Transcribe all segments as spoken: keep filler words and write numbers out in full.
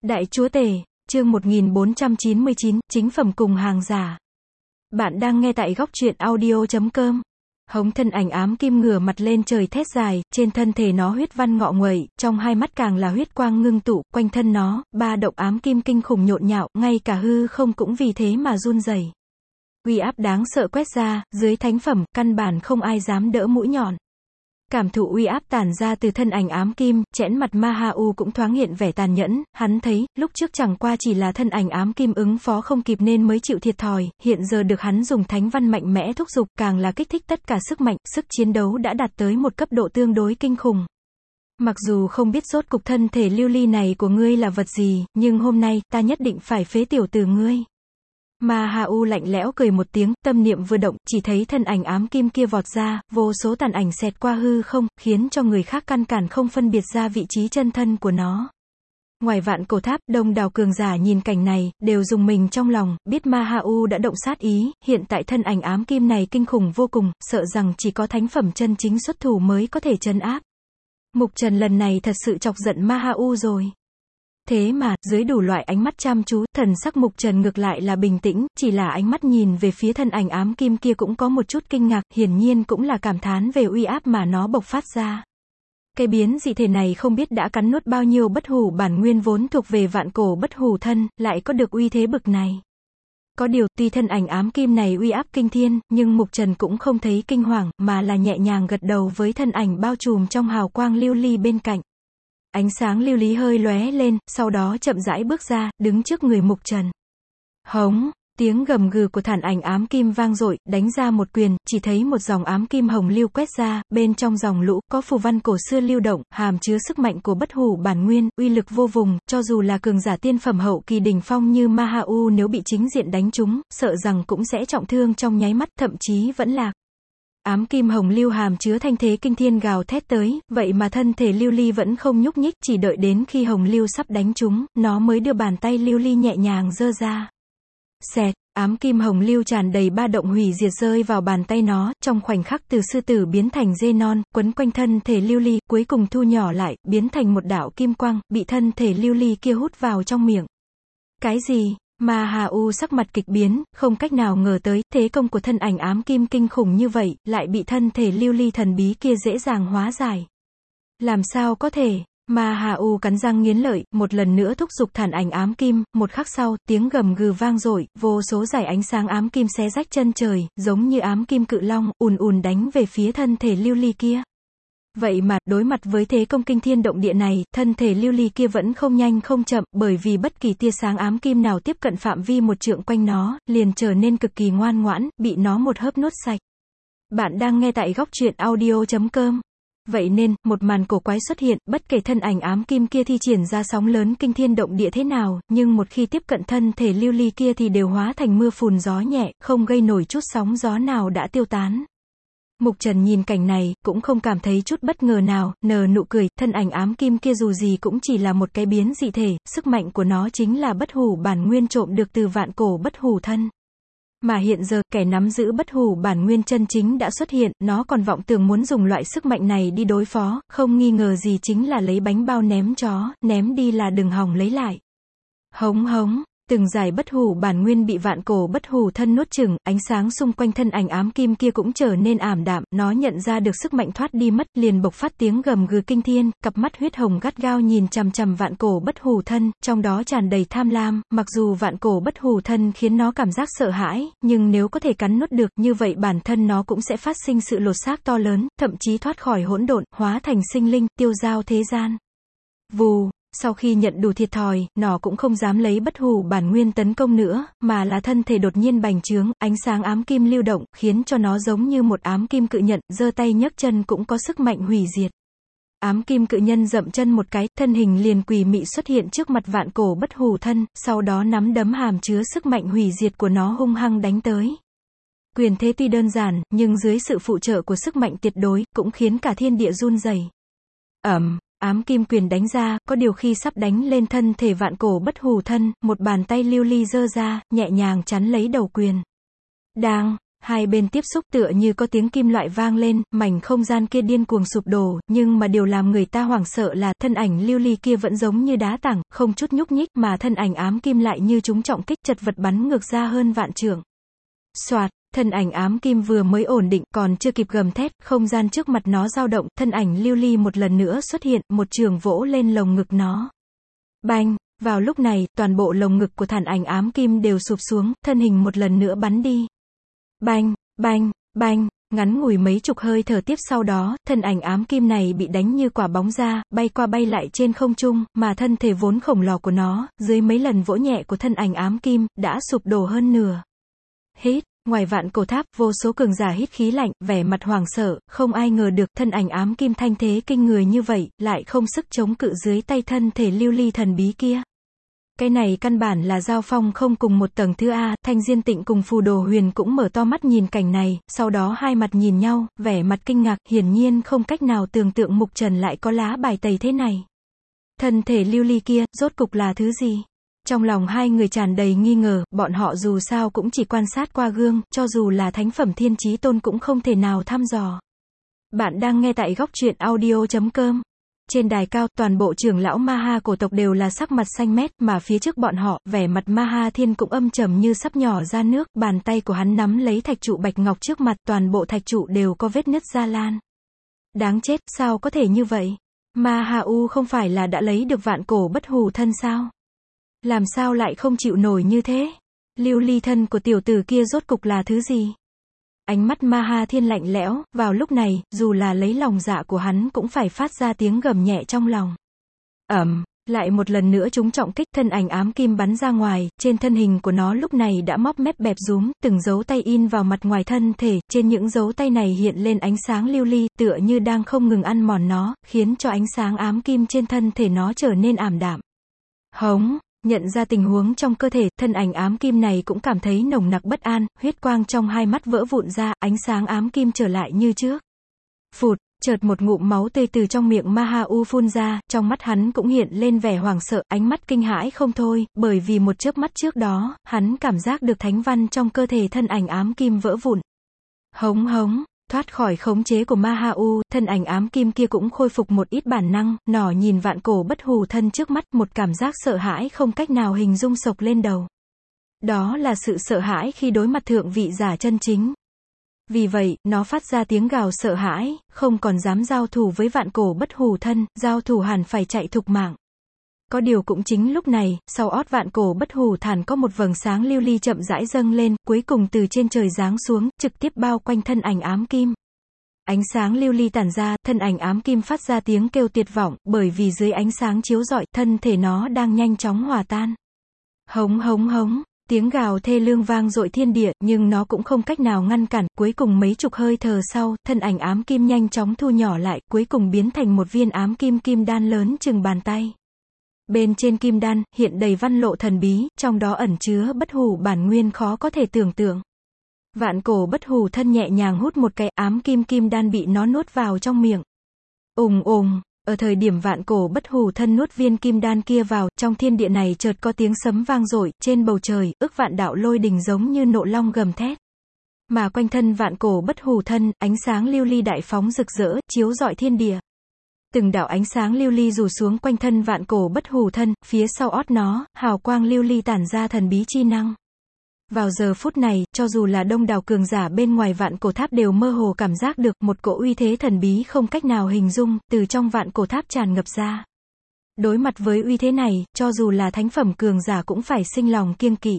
Đại Chúa Tể, chương một nghìn bốn trăm chín mươi chín, chính phẩm cùng hàng giả. Bạn đang nghe tại góc truyện audio chấm com. Hống thân ảnh ám kim ngửa mặt lên trời thét dài, trên thân thể nó huyết văn ngọ nguậy, trong hai mắt càng là huyết quang ngưng tụ, quanh thân nó, ba động ám kim kinh khủng nhộn nhạo, ngay cả hư không cũng vì thế mà run rẩy. Uy áp đáng sợ quét ra, dưới thánh phẩm, căn bản không ai dám đỡ mũi nhọn. Cảm thụ uy áp tản ra từ thân ảnh ám kim, chẽn mặt Ma Ha U cũng thoáng hiện vẻ tàn nhẫn, hắn thấy, lúc trước chẳng qua chỉ là thân ảnh ám kim ứng phó không kịp nên mới chịu thiệt thòi, hiện giờ được hắn dùng thánh văn mạnh mẽ thúc giục, càng là kích thích tất cả sức mạnh, sức chiến đấu đã đạt tới một cấp độ tương đối kinh khủng. Mặc dù không biết rốt cục thân thể lưu ly này của ngươi là vật gì, nhưng hôm nay, ta nhất định phải phế tiểu tử ngươi. Ma Ha U lạnh lẽo cười một tiếng, tâm niệm vừa động, chỉ thấy thân ảnh ám kim kia vọt ra, vô số tàn ảnh xẹt qua hư không, khiến cho người khác căn cản không phân biệt ra vị trí chân thân của nó. Ngoài vạn cổ tháp, đông đảo cường giả nhìn cảnh này, đều rùng mình trong lòng, biết Ma Ha U đã động sát ý, hiện tại thân ảnh ám kim này kinh khủng vô cùng, sợ rằng chỉ có thánh phẩm chân chính xuất thủ mới có thể trấn áp. Mục Trần lần này thật sự chọc giận Ma Ha U rồi. Thế mà, dưới đủ loại ánh mắt chăm chú, thần sắc Mục Trần ngược lại là bình tĩnh, chỉ là ánh mắt nhìn về phía thân ảnh ám kim kia cũng có một chút kinh ngạc, hiển nhiên cũng là cảm thán về uy áp mà nó bộc phát ra. Cái biến dị thể này không biết đã cắn nuốt bao nhiêu bất hủ bản nguyên vốn thuộc về vạn cổ bất hủ thân, lại có được uy thế bực này. Có điều, tuy thân ảnh ám kim này uy áp kinh thiên, nhưng Mục Trần cũng không thấy kinh hoàng, mà là nhẹ nhàng gật đầu với thân ảnh bao trùm trong hào quang lưu ly bên cạnh. Ánh sáng lưu lý hơi lóe lên, sau đó chậm rãi bước ra, đứng trước người Mục Trần. Hống, tiếng gầm gừ của thản ảnh ám kim vang dội, đánh ra một quyền, chỉ thấy một dòng ám kim hồng lưu quét ra, bên trong dòng lũ, có phù văn cổ xưa lưu động, hàm chứa sức mạnh của bất hủ bản nguyên, uy lực vô vùng, cho dù là cường giả tiên phẩm hậu kỳ đỉnh phong như Ma Ha U nếu bị chính diện đánh trúng, sợ rằng cũng sẽ trọng thương trong nháy mắt, thậm chí vẫn lạc. Ám kim hồng lưu hàm chứa thanh thế kinh thiên gào thét tới, vậy mà thân thể lưu ly vẫn không nhúc nhích, chỉ đợi đến khi hồng lưu sắp đánh trúng, nó mới đưa bàn tay lưu ly nhẹ nhàng giơ ra. Xẹt, ám kim hồng lưu tràn đầy ba động hủy diệt rơi vào bàn tay nó, trong khoảnh khắc từ sư tử biến thành dê non, quấn quanh thân thể lưu ly, cuối cùng thu nhỏ lại, biến thành một đạo kim quang, bị thân thể lưu ly kia hút vào trong miệng. Cái gì? Ma Ha U sắc mặt kịch biến, không cách nào ngờ tới, thế công của thân ảnh ám kim kinh khủng như vậy, lại bị thân thể lưu ly thần bí kia dễ dàng hóa giải. Làm sao có thể? Ma Ha U cắn răng nghiến lợi, một lần nữa thúc giục thản ảnh ám kim, một khắc sau, tiếng gầm gừ vang dội, vô số dải ánh sáng ám kim xé rách chân trời, giống như ám kim cự long, ùn ùn đánh về phía thân thể lưu ly kia. Vậy mà, đối mặt với thế công kinh thiên động địa này, thân thể lưu ly kia vẫn không nhanh không chậm, bởi vì bất kỳ tia sáng ám kim nào tiếp cận phạm vi một trượng quanh nó, liền trở nên cực kỳ ngoan ngoãn, bị nó một hớp nuốt sạch. Bạn đang nghe tại góc truyện audio chấm com. Vậy nên, một màn cổ quái xuất hiện, bất kể thân ảnh ám kim kia thi triển ra sóng lớn kinh thiên động địa thế nào, nhưng một khi tiếp cận thân thể lưu ly kia thì đều hóa thành mưa phùn gió nhẹ, không gây nổi chút sóng gió nào đã tiêu tán. Mục Trần nhìn cảnh này, cũng không cảm thấy chút bất ngờ nào, nở nụ cười, thân ảnh ám kim kia dù gì cũng chỉ là một cái biến dị thể, sức mạnh của nó chính là bất hủ bản nguyên trộm được từ vạn cổ bất hủ thân. Mà hiện giờ, kẻ nắm giữ bất hủ bản nguyên chân chính đã xuất hiện, nó còn vọng tưởng muốn dùng loại sức mạnh này đi đối phó, không nghi ngờ gì chính là lấy bánh bao ném chó, ném đi là đừng hòng lấy lại. Hống hống. Từng giải bất hủ bản nguyên bị vạn cổ bất hủ thân nuốt chửng, ánh sáng xung quanh thân ảnh ám kim kia cũng trở nên ảm đạm, nó nhận ra được sức mạnh thoát đi mất, liền bộc phát tiếng gầm gừ kinh thiên, cặp mắt huyết hồng gắt gao nhìn chằm chằm vạn cổ bất hủ thân, trong đó tràn đầy tham lam, mặc dù vạn cổ bất hủ thân khiến nó cảm giác sợ hãi, nhưng nếu có thể cắn nuốt được, như vậy bản thân nó cũng sẽ phát sinh sự lột xác to lớn, thậm chí thoát khỏi hỗn độn, hóa thành sinh linh, tiêu dao thế gian. Vù. Sau khi nhận đủ thiệt thòi, nó cũng không dám lấy bất hủ bản nguyên tấn công nữa, mà là thân thể đột nhiên bành trướng, ánh sáng ám kim lưu động, khiến cho nó giống như một ám kim cự nhận, giơ tay nhấc chân cũng có sức mạnh hủy diệt. Ám kim cự nhân dậm chân một cái, thân hình liền quỷ mị xuất hiện trước mặt vạn cổ bất hủ thân, sau đó nắm đấm hàm chứa sức mạnh hủy diệt của nó hung hăng đánh tới. Quyền thế tuy đơn giản, nhưng dưới sự phụ trợ của sức mạnh tuyệt đối, cũng khiến cả thiên địa run rẩy. Ầm. Ám kim quyền đánh ra, có điều khi sắp đánh lên thân thể vạn cổ bất hủ thân, một bàn tay lưu ly giơ ra, nhẹ nhàng chắn lấy đầu quyền. Đang, hai bên tiếp xúc tựa như có tiếng kim loại vang lên, mảnh không gian kia điên cuồng sụp đổ, nhưng mà điều làm người ta hoảng sợ là, thân ảnh lưu ly kia vẫn giống như đá tảng, không chút nhúc nhích, mà thân ảnh ám kim lại như trúng trọng kích, chật vật bắn ngược ra hơn vạn trượng. Soạt, thân ảnh ám kim vừa mới ổn định, còn chưa kịp gầm thét, không gian trước mặt nó dao động, thân ảnh lưu ly một lần nữa xuất hiện, một trường vỗ lên lồng ngực nó. Bang! Vào lúc này, toàn bộ lồng ngực của thản ảnh ám kim đều sụp xuống, thân hình một lần nữa bắn đi. Bang! Bang! Bang! Ngắn ngủi mấy chục hơi thở tiếp sau đó, thân ảnh ám kim này bị đánh như quả bóng ra, bay qua bay lại trên không trung, mà thân thể vốn khổng lồ của nó, dưới mấy lần vỗ nhẹ của thân ảnh ám kim, đã sụp đổ hơn nửa. Hít! Ngoài vạn cổ tháp, vô số cường giả hít khí lạnh, vẻ mặt hoảng sợ, không ai ngờ được thân ảnh ám kim thanh thế kinh người như vậy, lại không sức chống cự dưới tay thân thể lưu ly thần bí kia. Cái này căn bản là giao phong không cùng một tầng thứ A, Thanh Diên Tịnh cùng Phù Đồ Huyền cũng mở to mắt nhìn cảnh này, sau đó hai mặt nhìn nhau, vẻ mặt kinh ngạc, hiển nhiên không cách nào tưởng tượng Mục Trần lại có lá bài tẩy thế này. Thân thể lưu ly kia, rốt cục là thứ gì? Trong lòng hai người tràn đầy nghi ngờ, bọn họ dù sao cũng chỉ quan sát qua gương, cho dù là thánh phẩm thiên chí tôn cũng không thể nào thăm dò. Bạn đang nghe tại góc truyện audio chấm com. Trên đài cao, toàn bộ trưởng lão Ma Ha cổ tộc đều là sắc mặt xanh mét, mà phía trước bọn họ, vẻ mặt Ma Ha Thiên cũng âm trầm như sắp nhỏ ra nước, bàn tay của hắn nắm lấy thạch trụ bạch ngọc trước mặt, toàn bộ thạch trụ đều có vết nứt ra lan. Đáng chết, sao có thể như vậy? Ma Ha U không phải là đã lấy được vạn cổ bất hủ thân sao? Làm sao lại không chịu nổi như thế? Lưu ly thân của tiểu tử kia rốt cục là thứ gì? Ánh mắt Ma Ha Thiên lạnh lẽo, vào lúc này, dù là lấy lòng dạ của hắn cũng phải phát ra tiếng gầm nhẹ trong lòng. Ẩm, lại một lần nữa chúng trọng kích, thân ảnh ám kim bắn ra ngoài, trên thân hình của nó lúc này đã móp mép bẹp rúm, từng dấu tay in vào mặt ngoài thân thể, trên những dấu tay này hiện lên ánh sáng lưu ly, tựa như đang không ngừng ăn mòn nó, khiến cho ánh sáng ám kim trên thân thể nó trở nên ảm đạm. Hống! Nhận ra tình huống trong cơ thể, thân ảnh ám kim này cũng cảm thấy nồng nặc bất an, huyết quang trong hai mắt vỡ vụn ra, ánh sáng ám kim trở lại như trước. Phụt, chợt một ngụm máu tươi từ trong miệng Ma Ha U phun ra, trong mắt hắn cũng hiện lên vẻ hoảng sợ, ánh mắt kinh hãi không thôi, bởi vì một chớp mắt trước đó, hắn cảm giác được thánh văn trong cơ thể thân ảnh ám kim vỡ vụn. Hống hống! Thoát khỏi khống chế của Ma Ha U, thân ảnh ám kim kia cũng khôi phục một ít bản năng, nỏ nhìn vạn cổ bất hủ thân trước mắt, một cảm giác sợ hãi không cách nào hình dung sộc lên đầu. Đó là sự sợ hãi khi đối mặt thượng vị giả chân chính. Vì vậy, nó phát ra tiếng gào sợ hãi, không còn dám giao thủ với vạn cổ bất hủ thân, giao thủ hẳn phải chạy thục mạng. Có điều cũng chính lúc này, sau ót vạn cổ bất hủ thản có một vầng sáng lưu ly chậm rãi dâng lên, cuối cùng từ trên trời giáng xuống, trực tiếp bao quanh thân ảnh ám kim. Ánh sáng lưu ly tản ra, thân ảnh ám kim phát ra tiếng kêu tuyệt vọng, bởi vì dưới ánh sáng chiếu rọi, thân thể nó đang nhanh chóng hòa tan. Hống hống hống, tiếng gào thê lương vang dội thiên địa, nhưng nó cũng không cách nào ngăn cản, cuối cùng mấy chục hơi thở sau, thân ảnh ám kim nhanh chóng thu nhỏ lại, cuối cùng biến thành một viên ám kim kim đan lớn chừng bàn tay. Bên trên kim đan, hiện đầy văn lộ thần bí, trong đó ẩn chứa bất hủ bản nguyên khó có thể tưởng tượng. Vạn cổ bất hủ thân nhẹ nhàng hút một cái, ám kim kim đan bị nó nuốt vào trong miệng. Ùng ùng, ở thời điểm vạn cổ bất hủ thân nuốt viên kim đan kia vào, trong thiên địa này chợt có tiếng sấm vang dội, trên bầu trời, ức vạn đạo lôi đình giống như nộ long gầm thét. Mà quanh thân vạn cổ bất hủ thân, ánh sáng lưu ly đại phóng rực rỡ, chiếu rọi thiên địa. Từng đạo ánh sáng lưu ly rủ xuống quanh thân vạn cổ bất hủ thân, phía sau ót nó, hào quang lưu ly tản ra thần bí chi năng. Vào giờ phút này, cho dù là đông đảo cường giả bên ngoài vạn cổ tháp đều mơ hồ cảm giác được một cỗ uy thế thần bí không cách nào hình dung, từ trong vạn cổ tháp tràn ngập ra. Đối mặt với uy thế này, cho dù là thánh phẩm cường giả cũng phải sinh lòng kiêng kỵ.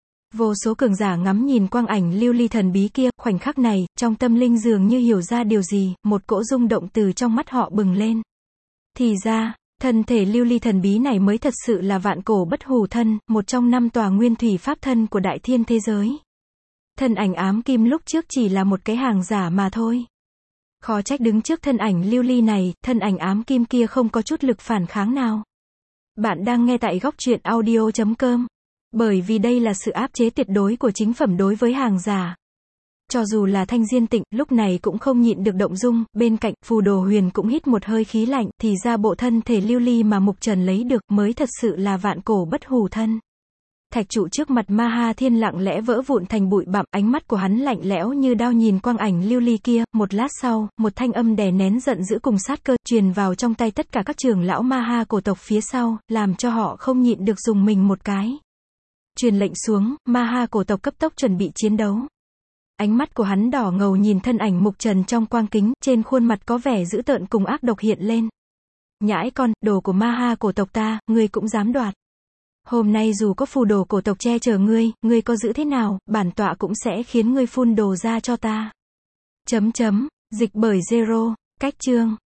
Vô số cường giả ngắm nhìn quang ảnh lưu ly thần bí kia, khoảnh khắc này, trong tâm linh dường như hiểu ra điều gì, một cỗ rung động từ trong mắt họ bừng lên. Thì ra, thân thể lưu ly thần bí này mới thật sự là vạn cổ bất hủ thân, một trong năm tòa nguyên thủy pháp thân của đại thiên thế giới. Thân ảnh ám kim lúc trước chỉ là một cái hàng giả mà thôi. Khó trách đứng trước thân ảnh lưu ly này, thân ảnh ám kim kia không có chút lực phản kháng nào. Bạn đang nghe tại góc truyện audio chấm com. Bởi vì đây là sự áp chế tuyệt đối của chính phẩm đối với hàng giả. Cho dù là Thanh Diên Tịnh, lúc này cũng không nhịn được động dung, bên cạnh, Phù Đồ Huyền cũng hít một hơi khí lạnh, thì ra bộ thân thể lưu ly mà Mục Trần lấy được mới thật sự là vạn cổ bất hủ thân. thạch trụ trước mặt Ma Ha Thiên lặng lẽ vỡ vụn thành bụi bặm, ánh mắt của hắn lạnh lẽo như đao nhìn quang ảnh lưu ly kia, một lát sau, một thanh âm đè nén giận dữ cùng sát cơ, truyền vào trong tay tất cả các trưởng lão Ma Ha cổ tộc phía sau, làm cho họ không nhịn được dùng mình một cái. Truyền lệnh xuống, Ma Ha cổ tộc cấp tốc chuẩn bị chiến đấu. Ánh mắt của hắn đỏ ngầu nhìn thân ảnh mục trần trong quang kính, trên khuôn mặt có vẻ dữ tợn cùng ác độc hiện lên. Nhãi con, đồ của Ma Ha cổ tộc ta, ngươi cũng dám đoạt. Hôm nay dù có phù đồ cổ tộc che chở ngươi, ngươi có giữ thế nào, bản tọa cũng sẽ khiến ngươi phun đồ ra cho ta. Chấm chấm, dịch bởi Zero, cách chương.